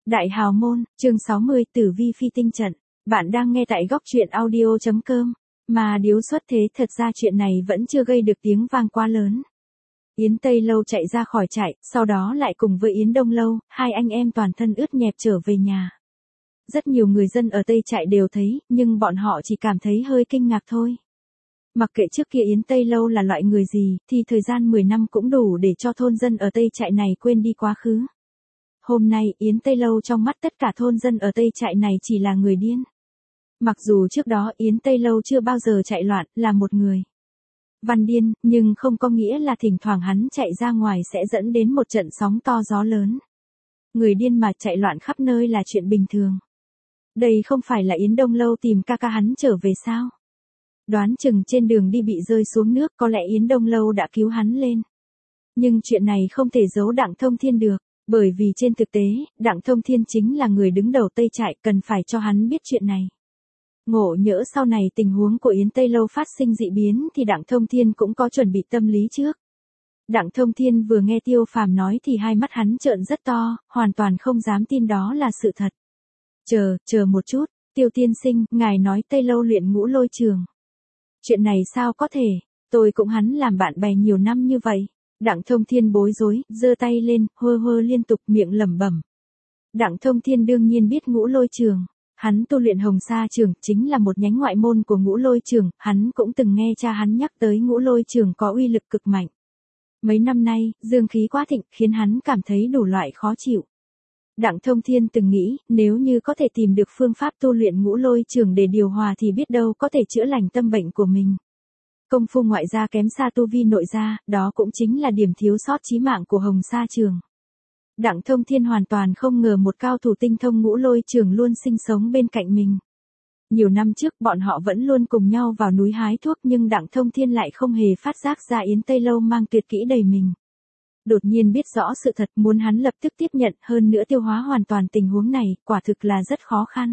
Đại hào môn, chương 60, tử vi phi tinh trận. Bạn đang nghe tại góc truyện audio.com. Mà điếu xuất thế, thật ra chuyện này vẫn chưa gây được tiếng vang quá lớn. Yến Tây Lâu chạy ra khỏi trại, sau đó lại cùng với Yến Đông Lâu, hai anh em toàn thân ướt nhẹp trở về nhà. Rất nhiều người dân ở Tây trại đều thấy, nhưng bọn họ chỉ cảm thấy hơi kinh ngạc thôi. Mặc kệ trước kia Yến Tây Lâu là loại người gì, thì thời gian 10 năm cũng đủ để cho thôn dân ở Tây trại này quên đi quá khứ. Hôm nay Yến Tây Lâu trong mắt tất cả thôn dân ở Tây trại này chỉ là người điên. Mặc dù trước đó Yến Tây Lâu chưa bao giờ chạy loạn, là một người văn điên, nhưng không có nghĩa là thỉnh thoảng hắn chạy ra ngoài sẽ dẫn đến một trận sóng to gió lớn. Người điên mà chạy loạn khắp nơi là chuyện bình thường. Đây không phải là Yến Đông Lâu tìm ca ca hắn trở về sao? Đoán chừng trên đường đi bị rơi xuống nước, có lẽ Yến Đông Lâu đã cứu hắn lên. Nhưng chuyện này không thể giấu Đặng Thông Thiên được. Bởi vì trên thực tế, Đặng Thông Thiên chính là người đứng đầu Tây trại, cần phải cho hắn biết chuyện này. Ngộ nhỡ sau này tình huống của Yến Tây Lâu phát sinh dị biến thì Đặng Thông Thiên cũng có chuẩn bị tâm lý trước. Đặng Thông Thiên vừa nghe Tiêu Phàm nói thì hai mắt hắn trợn rất to, hoàn toàn không dám tin đó là sự thật. Chờ một chút, Tiêu tiên sinh, ngài nói Tây Lâu luyện ngũ lôi trường. Chuyện này sao có thể, tôi cũng hắn làm bạn bè nhiều năm như vậy. Đặng Thông Thiên bối rối, giơ tay lên, hơ liên tục miệng lẩm bẩm. Đặng Thông Thiên đương nhiên biết ngũ lôi trường. Hắn tu luyện Hồng Sa trường, chính là một nhánh ngoại môn của ngũ lôi trường, hắn cũng từng nghe cha hắn nhắc tới ngũ lôi trường có uy lực cực mạnh. Mấy năm nay, dương khí quá thịnh, khiến hắn cảm thấy đủ loại khó chịu. Đặng Thông Thiên từng nghĩ, nếu như có thể tìm được phương pháp tu luyện ngũ lôi trường để điều hòa thì biết đâu có thể chữa lành tâm bệnh của mình. Công phu ngoại gia kém xa tu vi nội gia, đó cũng chính là điểm thiếu sót chí mạng của Hồng Sa trường. Đặng Thông Thiên hoàn toàn không ngờ một cao thủ tinh thông ngũ lôi trường luôn sinh sống bên cạnh mình. Nhiều năm trước bọn họ vẫn luôn cùng nhau vào núi hái thuốc, nhưng Đặng Thông Thiên lại không hề phát giác ra Yến Tây Lâu mang tuyệt kỹ đầy mình. Đột nhiên biết rõ sự thật, muốn hắn lập tức tiếp nhận, hơn nữa tiêu hóa hoàn toàn tình huống này, quả thực là rất khó khăn.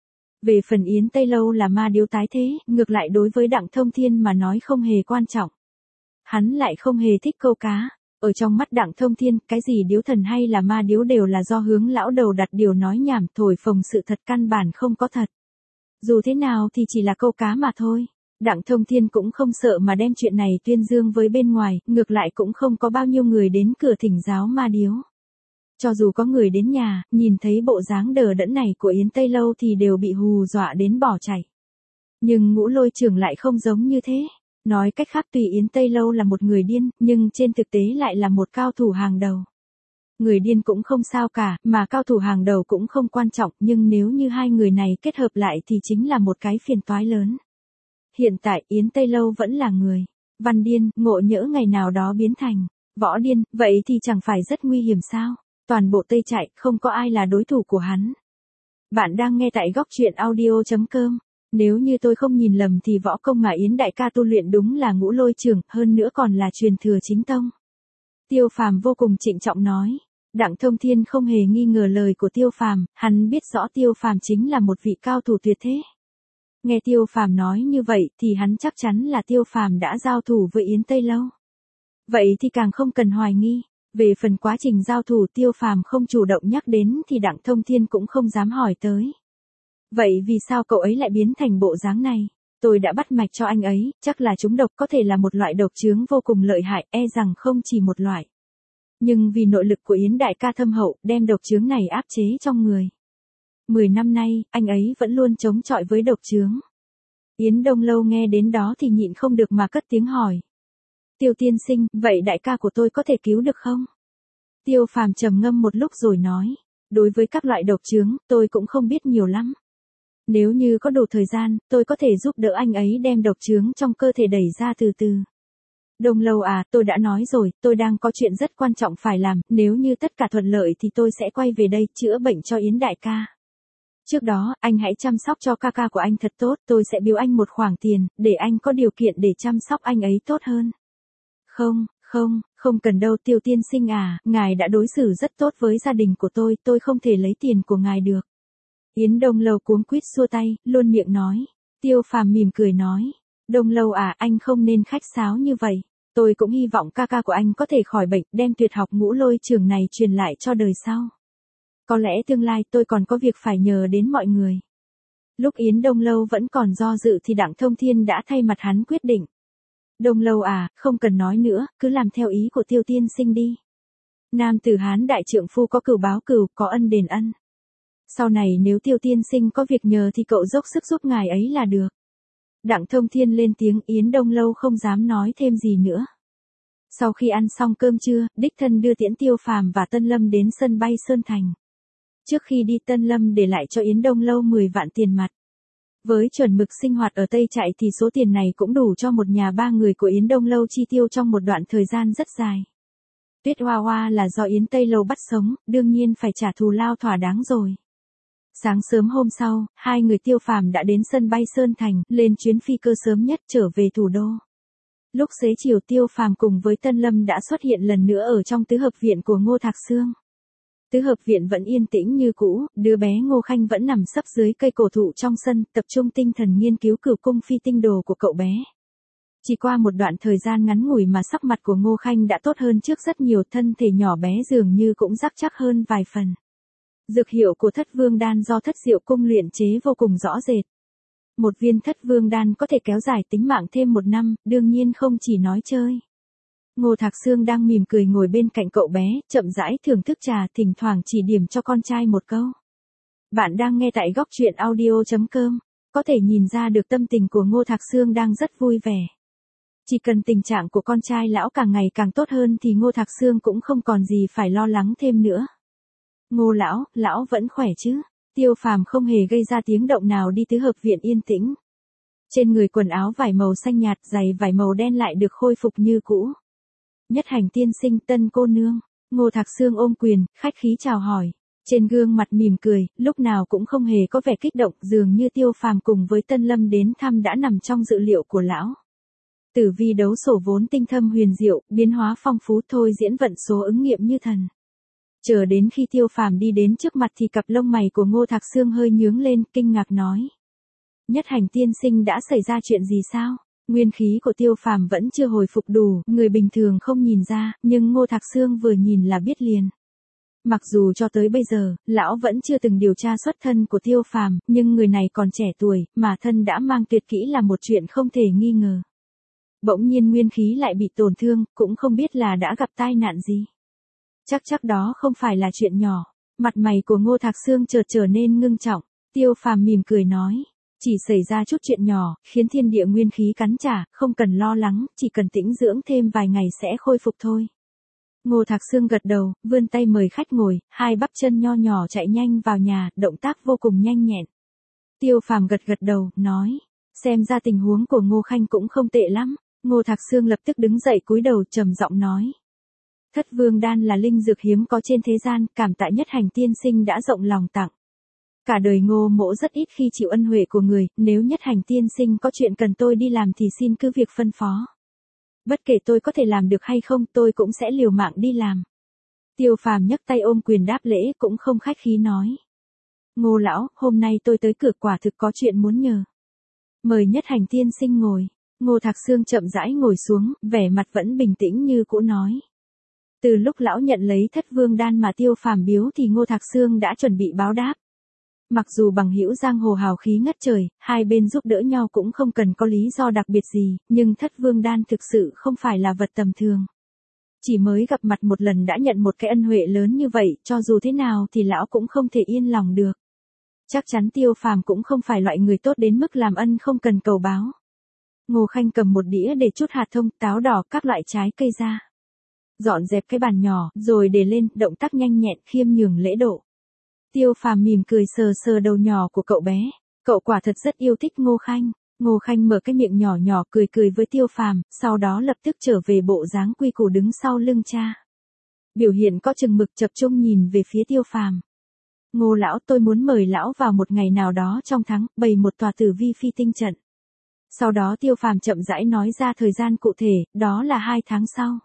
Về phần Yến Tây Lâu là ma điếu tái thế, ngược lại đối với Đặng Thông Thiên mà nói không hề quan trọng. Hắn lại không hề thích câu cá. Ở trong mắt Đặng Thông Thiên, cái gì điếu thần hay là ma điếu đều là do hướng lão đầu đặt điều nói nhảm, thổi phồng sự thật, căn bản không có thật. Dù thế nào thì chỉ là câu cá mà thôi. Đặng Thông Thiên cũng không sợ mà đem chuyện này tuyên dương với bên ngoài, ngược lại cũng không có bao nhiêu người đến cửa thỉnh giáo ma điếu. Cho dù có người đến nhà, nhìn thấy bộ dáng đờ đẫn này của Yến Tây Lâu thì đều bị hù dọa đến bỏ chạy. Nhưng ngũ lôi trường lại không giống như thế. Nói cách khác, tuy Yến Tây Lâu là một người điên, nhưng trên thực tế lại là một cao thủ hàng đầu. Người điên cũng không sao cả, mà cao thủ hàng đầu cũng không quan trọng, nhưng nếu như hai người này kết hợp lại thì chính là một cái phiền toái lớn. Hiện tại Yến Tây Lâu vẫn là người văn điên, ngộ nhỡ ngày nào đó biến thành võ điên, vậy thì chẳng phải rất nguy hiểm sao? Toàn bộ Tây trại, không có ai là đối thủ của hắn. Bạn đang nghe tại góc truyện audio.com. Nếu như tôi không nhìn lầm thì võ công mà Yến đại ca tu luyện đúng là ngũ lôi trường, hơn nữa còn là truyền thừa chính tông. Tiêu Phàm vô cùng trịnh trọng nói. Đặng Thông Thiên không hề nghi ngờ lời của Tiêu Phàm, hắn biết rõ Tiêu Phàm chính là một vị cao thủ tuyệt thế. Nghe Tiêu Phàm nói như vậy thì hắn chắc chắn là Tiêu Phàm đã giao thủ với Yến Tây Lâu. Vậy thì càng không cần hoài nghi. Về phần quá trình giao thủ Tiêu Phàm không chủ động nhắc đến thì Đặng Thông Thiên cũng không dám hỏi tới. Vậy vì sao cậu ấy lại biến thành bộ dáng này? Tôi đã bắt mạch cho anh ấy, chắc là trúng độc, có thể là một loại độc chướng vô cùng lợi hại, e rằng không chỉ một loại. Nhưng vì nội lực của Yến đại ca thâm hậu, đem độc chướng này áp chế trong người. 10 năm nay, anh ấy vẫn luôn chống chọi với độc chướng. Yến Đông Lâu nghe đến đó thì nhịn không được mà cất tiếng hỏi. Tiêu tiên sinh, vậy đại ca của tôi có thể cứu được không? Tiêu Phàm trầm ngâm một lúc rồi nói. Đối với các loại độc chướng, tôi cũng không biết nhiều lắm. Nếu như có đủ thời gian, tôi có thể giúp đỡ anh ấy đem độc chướng trong cơ thể đẩy ra từ từ. Đông Lâu à, tôi đã nói rồi, tôi đang có chuyện rất quan trọng phải làm, nếu như tất cả thuận lợi thì tôi sẽ quay về đây chữa bệnh cho Yến đại ca. Trước đó, anh hãy chăm sóc cho ca ca của anh thật tốt, tôi sẽ biếu anh một khoản tiền, để anh có điều kiện để chăm sóc anh ấy tốt hơn. Không cần đâu Tiêu tiên sinh à, ngài đã đối xử rất tốt với gia đình của tôi không thể lấy tiền của ngài được. Yến Đông Lâu cuống quýt xua tay, luôn miệng nói. Tiêu Phàm mỉm cười nói. Đông Lâu à, anh không nên khách sáo như vậy. Tôi cũng hy vọng ca ca của anh có thể khỏi bệnh, đem tuyệt học ngũ lôi trường này truyền lại cho đời sau. Có lẽ tương lai tôi còn có việc phải nhờ đến mọi người. Lúc Yến Đông Lâu vẫn còn do dự thì Đặng Thông Thiên đã thay mặt hắn quyết định. Đông Lâu à, không cần nói nữa, cứ làm theo ý của Tiêu tiên sinh đi. Nam tử Hán đại trượng phu có cửu báo cửu, có ân đền ân. Sau này nếu Tiêu tiên sinh có việc nhờ thì cậu dốc sức giúp ngài ấy là được. Đặng Thông Thiên lên tiếng, Yến Đông Lâu không dám nói thêm gì nữa. Sau khi ăn xong cơm trưa, đích thân đưa tiễn Tiêu Phàm và Tân Lâm đến sân bay Sơn Thành. Trước khi đi Tân Lâm để lại cho Yến Đông Lâu 10 vạn tiền mặt. Với chuẩn mực sinh hoạt ở Tây Trại thì số tiền này cũng đủ cho một nhà 3 người của Yến Đông Lâu chi tiêu trong một đoạn thời gian rất dài. Tuyết Hoa Hoa là do Yến Tây Lâu bắt sống, đương nhiên phải trả thù lao thỏa đáng rồi. Sáng sớm hôm sau, hai người Tiêu Phàm đã đến sân bay Sơn Thành, lên chuyến phi cơ sớm nhất trở về thủ đô. Lúc xế chiều Tiêu Phàm cùng với Tân Lâm đã xuất hiện lần nữa ở trong tứ hợp viện của Ngô Thạc Sương. Tứ hợp viện vẫn yên tĩnh như cũ, đứa bé Ngô Khanh vẫn nằm sấp dưới cây cổ thụ trong sân, tập trung tinh thần nghiên cứu cửu cung phi tinh đồ của cậu bé. Chỉ qua một đoạn thời gian ngắn ngủi mà sắc mặt của Ngô Khanh đã tốt hơn trước rất nhiều, thân thể nhỏ bé dường như cũng rắc chắc hơn vài phần. Dược hiệu của Thất Vương Đan do Thất Diệu Cung luyện chế vô cùng rõ rệt. Một viên Thất Vương Đan có thể kéo dài tính mạng thêm 1 năm, đương nhiên không chỉ nói chơi. Ngô Thạc Sương đang mỉm cười ngồi bên cạnh cậu bé, chậm rãi thưởng thức trà, thỉnh thoảng chỉ điểm cho con trai một câu. Bạn đang nghe tại góc truyện audio.com, có thể nhìn ra được tâm tình của Ngô Thạc Sương đang rất vui vẻ. Chỉ cần tình trạng của con trai lão càng ngày càng tốt hơn thì Ngô Thạc Sương cũng không còn gì phải lo lắng thêm nữa. Ngô lão vẫn khỏe chứ? Tiêu Phàm không hề gây ra tiếng động nào đi tứ hợp viện yên tĩnh. Trên người quần áo vải màu xanh nhạt, giày vải màu đen lại được khôi phục như cũ. Nhất Hành tiên sinh, Tân cô nương. Ngô Thạc Sương ôm quyền, khách khí chào hỏi. Trên gương mặt mỉm cười, lúc nào cũng không hề có vẻ kích động, dường như Tiêu Phàm cùng với Tân Lâm đến thăm đã nằm trong dự liệu của lão. Tử vi đấu sổ vốn tinh thâm huyền diệu, biến hóa phong phú, thôi diễn vận số ứng nghiệm như thần. Chờ đến khi Tiêu Phàm đi đến trước mặt thì cặp lông mày của Ngô Thạc Sương hơi nhướng lên, kinh ngạc nói. Nhất Hành tiên sinh, đã xảy ra chuyện gì sao? Nguyên khí của Tiêu Phàm vẫn chưa hồi phục đủ, người bình thường không nhìn ra, nhưng Ngô Thạc Sương vừa nhìn là biết liền. Mặc dù cho tới bây giờ, lão vẫn chưa từng điều tra xuất thân của Tiêu Phàm, nhưng người này còn trẻ tuổi, mà thân đã mang tuyệt kỹ là một chuyện không thể nghi ngờ. Bỗng nhiên nguyên khí lại bị tổn thương, cũng không biết là đã gặp tai nạn gì. Chắc đó không phải là chuyện nhỏ. Mặt mày của Ngô Thạc Sương chợt trở nên ngưng trọng. Tiêu Phàm mỉm cười nói. Chỉ xảy ra chút chuyện nhỏ, khiến thiên địa nguyên khí cắn trả, không cần lo lắng, chỉ cần tĩnh dưỡng thêm vài ngày sẽ khôi phục thôi. Ngô Thạc Sương gật đầu, vươn tay mời khách ngồi, hai bắp chân nho nhỏ chạy nhanh vào nhà, động tác vô cùng nhanh nhẹn. Tiêu Phàm gật đầu, nói. Xem ra tình huống của Ngô Khanh cũng không tệ lắm. Ngô Thạc Sương lập tức đứng dậy cúi đầu trầm giọng nói. Thất Vương Đan là linh dược hiếm có trên thế gian, cảm tạ Nhất Hành tiên sinh đã rộng lòng tặng. Cả đời Ngô mỗ rất ít khi chịu ân huệ của người, nếu Nhất Hành tiên sinh có chuyện cần tôi đi làm thì xin cứ việc phân phó. Bất kể tôi có thể làm được hay không, tôi cũng sẽ liều mạng đi làm. Tiêu Phàm nhấc tay ôm quyền đáp lễ, cũng không khách khí nói. Ngô lão, hôm nay tôi tới cửa quả thực có chuyện muốn nhờ. Mời Nhất Hành tiên sinh ngồi. Ngô Thạc Sương chậm rãi ngồi xuống, vẻ mặt vẫn bình tĩnh như cũ nói. Từ lúc lão nhận lấy Thất Vương Đan mà Tiêu Phàm biếu thì Ngô Thạc Sương đã chuẩn bị báo đáp. Mặc dù bằng hữu giang hồ hào khí ngất trời, hai bên giúp đỡ nhau cũng không cần có lý do đặc biệt gì, nhưng Thất Vương Đan thực sự không phải là vật tầm thường. Chỉ mới gặp mặt một lần đã nhận một cái ân huệ lớn như vậy, cho dù thế nào thì lão cũng không thể yên lòng được. Chắc chắn Tiêu Phàm cũng không phải loại người tốt đến mức làm ân không cần cầu báo. Ngô Khanh cầm một đĩa để chút hạt thông, táo đỏ, các loại trái cây ra. Dọn dẹp cái bàn nhỏ, rồi để lên, động tác nhanh nhẹn, khiêm nhường lễ độ. Tiêu Phàm mỉm cười sờ đầu nhỏ của cậu bé. Cậu quả thật rất yêu thích Ngô Khanh. Ngô Khanh mở cái miệng nhỏ nhỏ cười với Tiêu Phàm, sau đó lập tức trở về bộ dáng quy củ đứng sau lưng cha. Biểu hiện có chừng mực, tập trung nhìn về phía Tiêu Phàm. Ngô lão, tôi muốn mời lão vào một ngày nào đó trong tháng, bày một tòa tử vi phi tinh trận. Sau đó Tiêu Phàm chậm rãi nói ra thời gian cụ thể, đó là 2 tháng sau.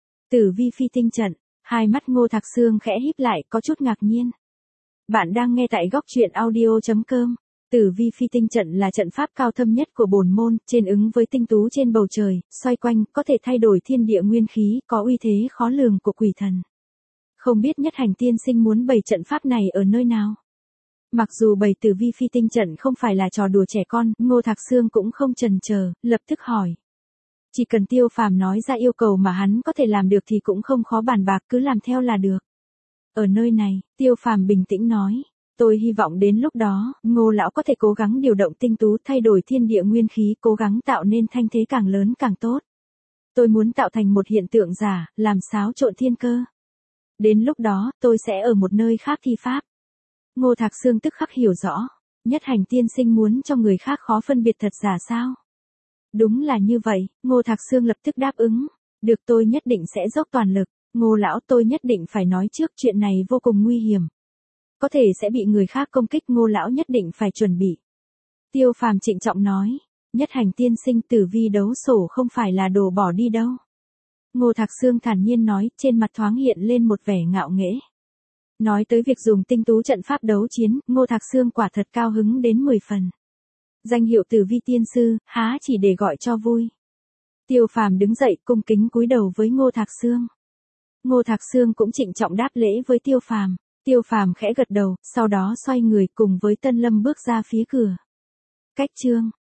Tử vi phi tinh trận, hai mắt Ngô Thạc Sương khẽ híp lại, có chút ngạc nhiên. Bạn đang nghe tại góc truyện audio.com. Tử vi phi tinh trận là trận pháp cao thâm nhất của bổn môn, trên ứng với tinh tú trên bầu trời, xoay quanh, có thể thay đổi thiên địa nguyên khí, có uy thế khó lường của quỷ thần. Không biết Nhất Hành tiên sinh muốn bày trận pháp này ở nơi nào? Mặc dù bày tử vi phi tinh trận không phải là trò đùa trẻ con, Ngô Thạc Sương cũng không chần chờ, lập tức hỏi. Chỉ cần Tiêu Phàm nói ra yêu cầu mà hắn có thể làm được thì cũng không khó bàn bạc, cứ làm theo là được. Ở nơi này, Tiêu Phàm bình tĩnh nói. Tôi hy vọng đến lúc đó, Ngô lão có thể cố gắng điều động tinh tú, thay đổi thiên địa nguyên khí, cố gắng tạo nên thanh thế càng lớn càng tốt. Tôi muốn tạo thành một hiện tượng giả, làm xáo trộn thiên cơ. Đến lúc đó, tôi sẽ ở một nơi khác thi pháp. Ngô Thạc Sương tức khắc hiểu rõ. Nhất Hành tiên sinh muốn cho người khác khó phân biệt thật giả sao? Đúng là như vậy, Ngô Thạc Sương lập tức đáp ứng. Được, tôi nhất định sẽ dốc toàn lực. Ngô lão, tôi nhất định phải nói trước, chuyện này vô cùng nguy hiểm. Có thể sẽ bị người khác công kích, Ngô lão nhất định phải chuẩn bị. Tiêu Phàm trịnh trọng nói. Nhất Hành tiên sinh, tử vi đấu sổ không phải là đồ bỏ đi đâu. Ngô Thạc Sương thản nhiên nói, trên mặt thoáng hiện lên một vẻ ngạo nghễ. Nói tới việc dùng tinh tú trận pháp đấu chiến, Ngô Thạc Sương quả thật cao hứng đến 10 phần. Danh hiệu tử vi tiên sư, há chỉ để gọi cho vui. Tiêu Phàm đứng dậy cung kính cúi đầu với Ngô Thạc Sương. Ngô Thạc Sương cũng trịnh trọng đáp lễ với Tiêu Phàm. Tiêu Phàm khẽ gật đầu, sau đó xoay người cùng với Tân Lâm bước ra phía cửa. Cách chương